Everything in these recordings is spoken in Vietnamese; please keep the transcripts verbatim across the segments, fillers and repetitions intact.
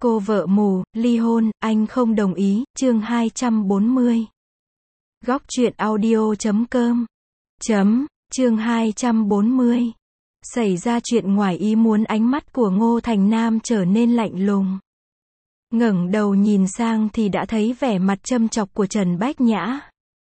Cô vợ mù, ly hôn, anh không đồng ý, chương hai trăm bốn mươi. Góc truyện audio chấm com. Chấm, chương hai trăm bốn mươi. Xảy ra chuyện ngoài ý muốn, ánh mắt của Ngô Thành Nam trở nên lạnh lùng. Ngẩng đầu nhìn sang thì đã thấy vẻ mặt châm chọc của Trần Bách Nhã.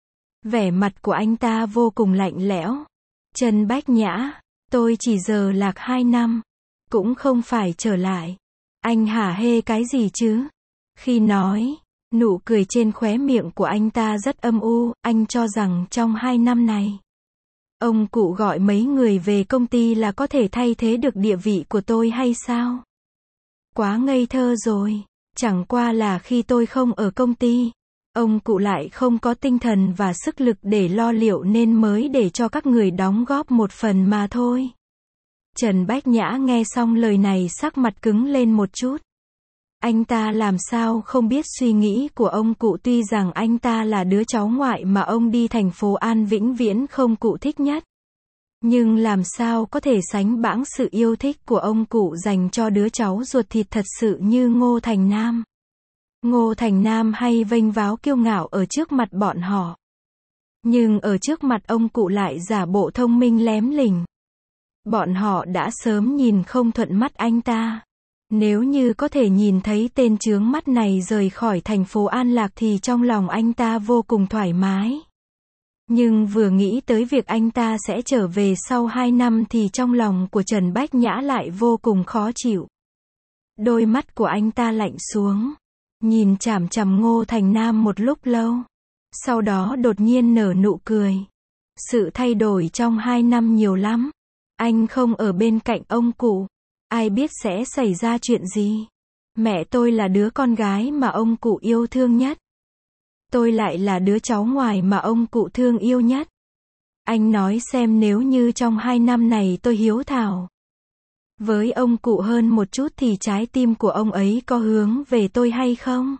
Vẻ mặt của anh ta vô cùng lạnh lẽo. Trần Bách Nhã, tôi chỉ giờ lạc hai năm, cũng không phải trở lại. Anh hả hê cái gì chứ? Khi nói, nụ cười trên khóe miệng của anh ta rất âm u, anh cho rằng trong hai năm này, ông cụ gọi mấy người về công ty là có thể thay thế được địa vị của tôi hay sao? Quá ngây thơ rồi, chẳng qua là khi tôi không ở công ty, ông cụ lại không có tinh thần và sức lực để lo liệu nên mới để cho các người đóng góp một phần mà thôi. Trần Bách Nhã nghe xong lời này sắc mặt cứng lên một chút. Anh ta làm sao không biết suy nghĩ của ông cụ, tuy rằng anh ta là đứa cháu ngoại mà ông đi thành phố An vĩnh viễn không cụ thích nhất. Nhưng làm sao có thể sánh bãng sự yêu thích của ông cụ dành cho đứa cháu ruột thịt thật sự như Ngô Thành Nam. Ngô Thành Nam hay vênh váo kiêu ngạo ở trước mặt bọn họ. Nhưng ở trước mặt ông cụ lại giả bộ thông minh lém lỉnh. Bọn họ đã sớm nhìn không thuận mắt anh ta. Nếu như có thể nhìn thấy tên chướng mắt này rời khỏi thành phố An Lạc thì trong lòng anh ta vô cùng thoải mái. Nhưng vừa nghĩ tới việc anh ta sẽ trở về sau hai năm thì trong lòng của Trần Bách Nhã lại vô cùng khó chịu. Đôi mắt của anh ta lạnh xuống, nhìn chằm chằm Ngô Thành Nam một lúc lâu. Sau đó đột nhiên nở nụ cười. Sự thay đổi trong hai năm nhiều lắm. Anh không ở bên cạnh ông cụ, ai biết sẽ xảy ra chuyện gì. Mẹ tôi là đứa con gái mà ông cụ yêu thương nhất. Tôi lại là đứa cháu ngoại mà ông cụ thương yêu nhất. Anh nói xem, nếu như trong hai năm này tôi hiếu thảo với ông cụ hơn một chút thì trái tim của ông ấy có hướng về tôi hay không?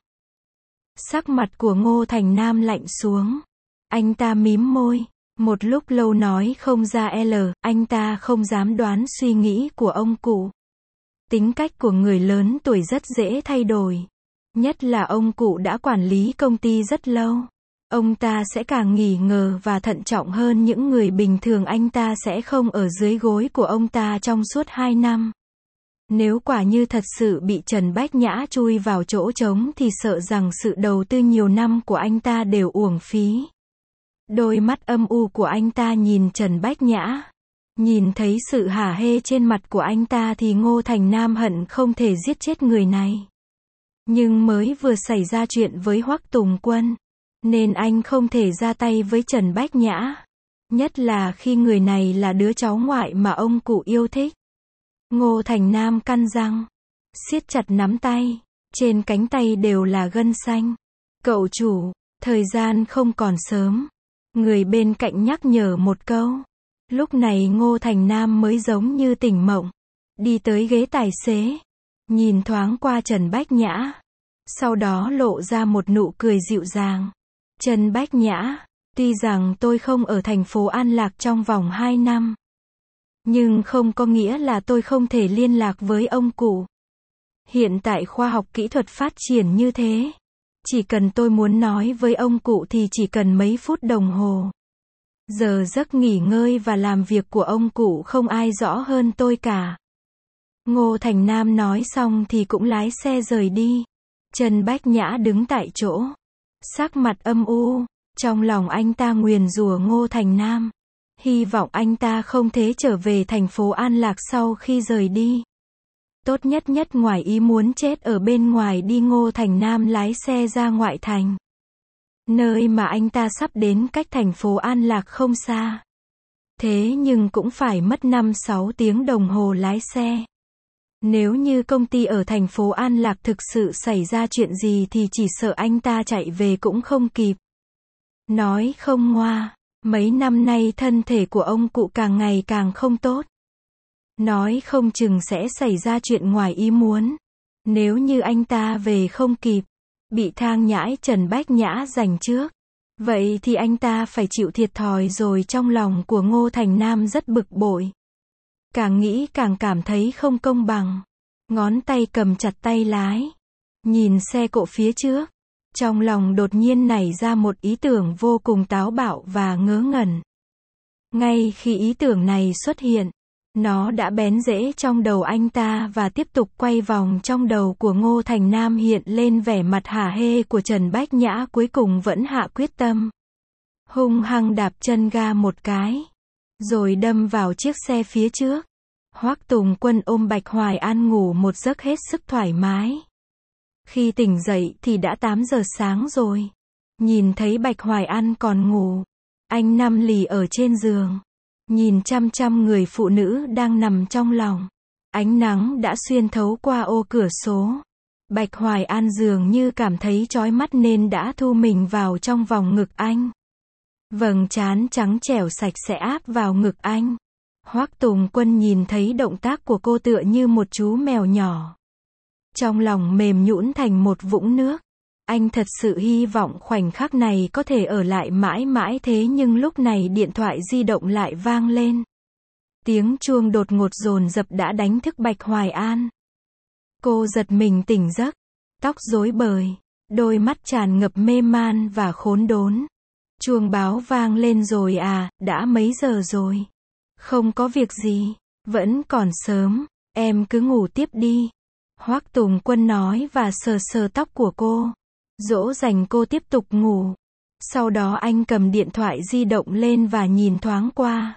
Sắc mặt của Ngô Thành Nam lạnh xuống. Anh ta mím môi. Một lúc lâu nói không ra L, anh ta không dám đoán suy nghĩ của ông cụ. Tính cách của người lớn tuổi rất dễ thay đổi. Nhất là ông cụ đã quản lý công ty rất lâu. Ông ta sẽ càng nghỉ ngờ và thận trọng hơn những người bình thường. Anh ta sẽ không ở dưới gối của ông ta trong suốt hai năm. Nếu quả như thật sự bị Trần Bách Nhã chui vào chỗ trống thì sợ rằng sự đầu tư nhiều năm của anh ta đều uổng phí. Đôi mắt âm u của anh ta nhìn Trần Bách Nhã. Nhìn thấy sự hả hê trên mặt của anh ta thì Ngô Thành Nam hận không thể giết chết người này. Nhưng mới vừa xảy ra chuyện với Hoắc Tùng Quân, nên anh không thể ra tay với Trần Bách Nhã. Nhất là khi người này là đứa cháu ngoại mà ông cụ yêu thích. Ngô Thành Nam căn răng, siết chặt nắm tay. Trên cánh tay đều là gân xanh. Cậu chủ, thời gian không còn sớm. Người bên cạnh nhắc nhở một câu. Lúc này Ngô Thành Nam mới giống như tỉnh mộng. Đi tới ghế tài xế. Nhìn thoáng qua Trần Bách Nhã. Sau đó lộ ra một nụ cười dịu dàng. Trần Bách Nhã, tuy rằng tôi không ở thành phố An Lạc trong vòng hai năm. Nhưng không có nghĩa là tôi không thể liên lạc với ông cụ. Hiện tại khoa học kỹ thuật phát triển như thế. Chỉ cần tôi muốn nói với ông cụ thì chỉ cần mấy phút đồng hồ. Giờ giấc nghỉ ngơi và làm việc của ông cụ không ai rõ hơn tôi cả. Ngô Thành Nam nói xong thì cũng lái xe rời đi. Trần Bách Nhã đứng tại chỗ, sắc mặt âm u. Trong lòng anh ta nguyền rủa Ngô Thành Nam. Hy vọng anh ta không thể trở về thành phố An Lạc sau khi rời đi. Tốt nhất nhất ngoài ý muốn chết ở bên ngoài đi. Ngô Thành Nam lái xe ra ngoại thành. Nơi mà anh ta sắp đến cách thành phố An Lạc không xa. Thế nhưng cũng phải mất năm sáu tiếng đồng hồ lái xe. Nếu như công ty ở thành phố An Lạc thực sự xảy ra chuyện gì thì chỉ sợ anh ta chạy về cũng không kịp. Nói không ngoa, mấy năm nay thân thể của ông cụ càng ngày càng không tốt. Nói không chừng sẽ xảy ra chuyện ngoài ý muốn. Nếu như anh ta về không kịp, bị thang nhãi Trần Bách Nhã giành trước, vậy thì anh ta phải chịu thiệt thòi rồi. Trong lòng của Ngô Thành Nam rất bực bội. Càng nghĩ càng cảm thấy không công bằng. Ngón tay cầm chặt tay lái. Nhìn xe cộ phía trước, trong lòng đột nhiên nảy ra một ý tưởng vô cùng táo bạo và ngớ ngẩn. Ngay khi ý tưởng này xuất hiện, nó đã bén rễ trong đầu anh ta và tiếp tục quay vòng trong đầu của Ngô Thành Nam, hiện lên vẻ mặt hả hê của Trần Bách Nhã cuối cùng vẫn hạ quyết tâm. Hung hăng đạp chân ga một cái, rồi đâm vào chiếc xe phía trước. Hoắc Tùng Quân ôm Bạch Hoài An ngủ một giấc hết sức thoải mái. Khi tỉnh dậy thì đã tám giờ sáng rồi. Nhìn thấy Bạch Hoài An còn ngủ, anh nằm lì ở trên giường, nhìn chăm chăm người phụ nữ đang nằm trong lòng. Ánh nắng đã xuyên thấu qua ô cửa sổ. Bạch Hoài An dường như cảm thấy chói mắt nên đã thu mình vào trong vòng ngực anh. Vầng trán trắng trẻo sạch sẽ áp vào ngực anh. Hoắc Tùng Quân nhìn thấy động tác của cô tựa như một chú mèo nhỏ. Trong lòng mềm nhũn thành một vũng nước. Anh thật sự hy vọng khoảnh khắc này có thể ở lại mãi mãi, thế nhưng lúc này điện thoại di động lại vang lên. Tiếng chuông đột ngột dồn dập đã đánh thức Bạch Hoài An. Cô giật mình tỉnh giấc, tóc rối bời, đôi mắt tràn ngập mê man và khốn đốn. Chuông báo vang lên rồi à, đã mấy giờ rồi? Không có việc gì, vẫn còn sớm, em cứ ngủ tiếp đi. Hoắc Tùng Quân nói và sờ sờ tóc của cô, dỗ dành cô tiếp tục ngủ. Sau đó anh cầm điện thoại di động lên và nhìn thoáng qua.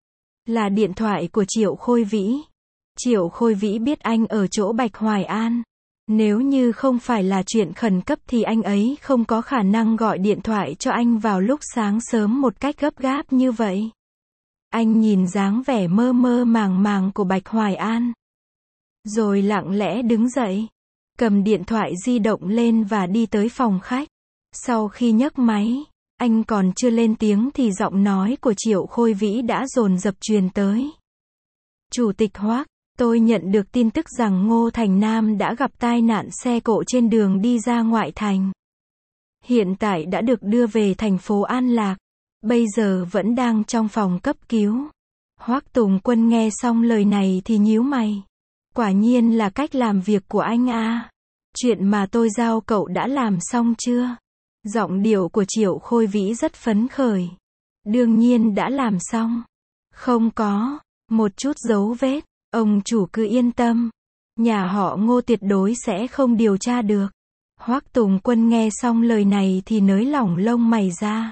Là điện thoại của Triệu Khôi Vĩ. Triệu Khôi Vĩ biết anh ở chỗ Bạch Hoài An. Nếu như không phải là chuyện khẩn cấp thì anh ấy không có khả năng gọi điện thoại cho anh vào lúc sáng sớm một cách gấp gáp như vậy. Anh nhìn dáng vẻ mơ mơ màng màng của Bạch Hoài An, rồi lặng lẽ đứng dậy, cầm điện thoại di động lên và đi tới phòng khách. Sau khi nhấc máy, anh còn chưa lên tiếng thì giọng nói của Triệu Khôi Vĩ đã dồn dập truyền tới. Chủ tịch Hoắc, tôi nhận được tin tức rằng Ngô Thành Nam đã gặp tai nạn xe cộ trên đường đi ra ngoại thành. Hiện tại đã được đưa về thành phố An Lạc, bây giờ vẫn đang trong phòng cấp cứu. Hoắc Tùng Quân nghe xong lời này thì nhíu mày. Quả nhiên là cách làm việc của anh à. Chuyện mà tôi giao cậu đã làm xong chưa? Giọng điệu của Triệu Khôi Vĩ rất phấn khởi. Đương nhiên đã làm xong. Không có một chút dấu vết. Ông chủ cứ yên tâm. Nhà họ Ngô tuyệt đối sẽ không điều tra được. Hoắc Tùng Quân nghe xong lời này thì nới lỏng lông mày ra.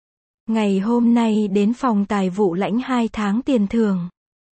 Ngày hôm nay đến phòng tài vụ lãnh hai tháng tiền thưởng.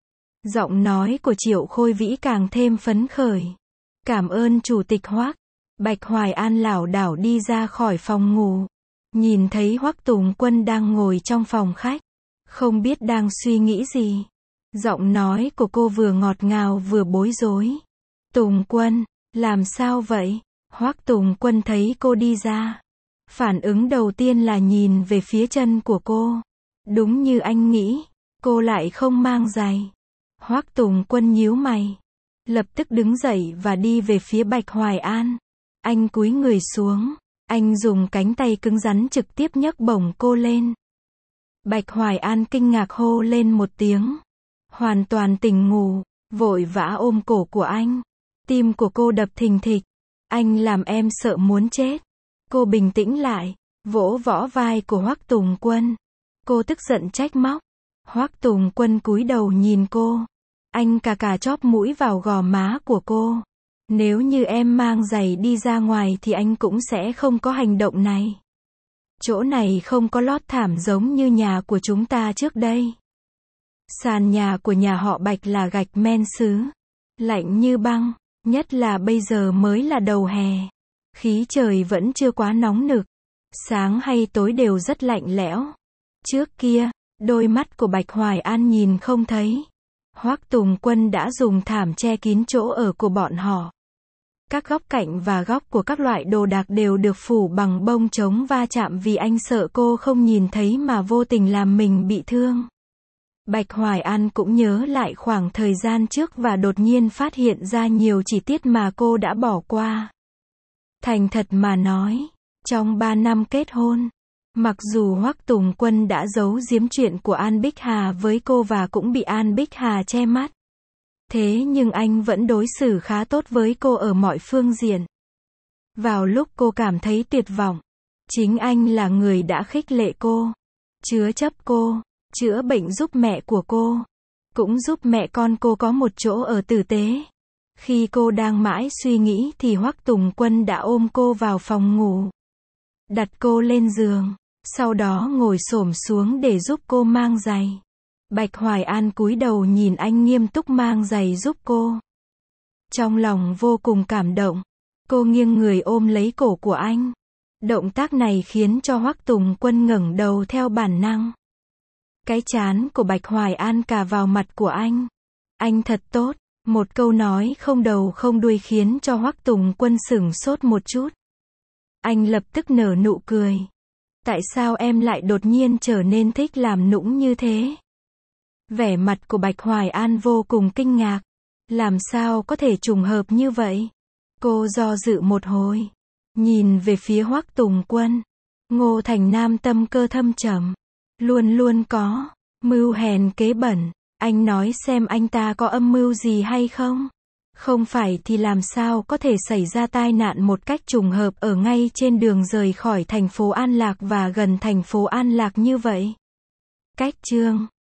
Giọng nói của Triệu Khôi Vĩ càng thêm phấn khởi. Cảm ơn Chủ tịch Hoắc. Bạch Hoài An lảo đảo đi ra khỏi phòng ngủ. Nhìn thấy Hoắc Tùng Quân đang ngồi trong phòng khách. Không biết đang suy nghĩ gì. Giọng nói của cô vừa ngọt ngào vừa bối rối. Tùng Quân, làm sao vậy? Hoắc Tùng Quân thấy cô đi ra. Phản ứng đầu tiên là nhìn về phía chân của cô. Đúng như anh nghĩ, cô lại không mang giày. Hoắc Tùng Quân nhíu mày. Lập tức đứng dậy và đi về phía Bạch Hoài An. Anh cúi người xuống. Anh dùng cánh tay cứng rắn trực tiếp nhấc bổng cô lên. Bạch Hoài An kinh ngạc hô lên một tiếng. Hoàn toàn tỉnh ngủ, vội vã ôm cổ của anh. Tim của cô đập thình thịch. Anh làm em sợ muốn chết. Cô bình tĩnh lại, vỗ võ vai của Hoắc Tùng Quân. Cô tức giận trách móc. Hoắc Tùng Quân cúi đầu nhìn cô. Anh cà cà chóp mũi vào gò má của cô. Nếu như em mang giày đi ra ngoài thì anh cũng sẽ không có hành động này. Chỗ này không có lót thảm giống như nhà của chúng ta trước đây. Sàn nhà của nhà họ Bạch là gạch men sứ. Lạnh như băng, nhất là bây giờ mới là đầu hè. Khí trời vẫn chưa quá nóng nực. Sáng hay tối đều rất lạnh lẽo. Trước kia, đôi mắt của Bạch Hoài An nhìn không thấy. Hoắc Tùng Quân đã dùng thảm che kín chỗ ở của bọn họ. Các góc cạnh và góc của các loại đồ đạc đều được phủ bằng bông chống va chạm vì anh sợ cô không nhìn thấy mà vô tình làm mình bị thương. Bạch Hoài An cũng nhớ lại khoảng thời gian trước và đột nhiên phát hiện ra nhiều chi tiết mà cô đã bỏ qua. Thành thật mà nói, trong ba năm kết hôn, mặc dù Hoắc Tùng Quân đã giấu giếm chuyện của An Bích Hà với cô và cũng bị An Bích Hà che mắt. Thế nhưng anh vẫn đối xử khá tốt với cô ở mọi phương diện. Vào lúc cô cảm thấy tuyệt vọng, chính anh là người đã khích lệ cô, chứa chấp cô, chữa bệnh giúp mẹ của cô, cũng giúp mẹ con cô có một chỗ ở tử tế. Khi cô đang mãi suy nghĩ thì Hoắc Tùng Quân đã ôm cô vào phòng ngủ, đặt cô lên giường, sau đó ngồi xổm xuống để giúp cô mang giày. Bạch Hoài An cúi đầu nhìn anh nghiêm túc mang giày giúp cô. Trong lòng vô cùng cảm động, cô nghiêng người ôm lấy cổ của anh. Động tác này khiến cho Hoắc Tùng Quân ngẩng đầu theo bản năng. Cái trán của Bạch Hoài An cà vào mặt của anh. Anh thật tốt. Một câu nói không đầu không đuôi khiến cho Hoắc Tùng Quân sửng sốt một chút. Anh lập tức nở nụ cười. Tại sao em lại đột nhiên trở nên thích làm nũng như thế? Vẻ mặt của Bạch Hoài An vô cùng kinh ngạc. Làm sao có thể trùng hợp như vậy? Cô do dự một hồi, nhìn về phía Hoắc Tùng Quân. Ngô Thành Nam tâm cơ thâm trầm, luôn luôn có mưu hèn kế bẩn. Anh nói xem anh ta có âm mưu gì hay không? Không phải thì làm sao có thể xảy ra tai nạn một cách trùng hợp ở ngay trên đường rời khỏi thành phố An Lạc và gần thành phố An Lạc như vậy? Cách chương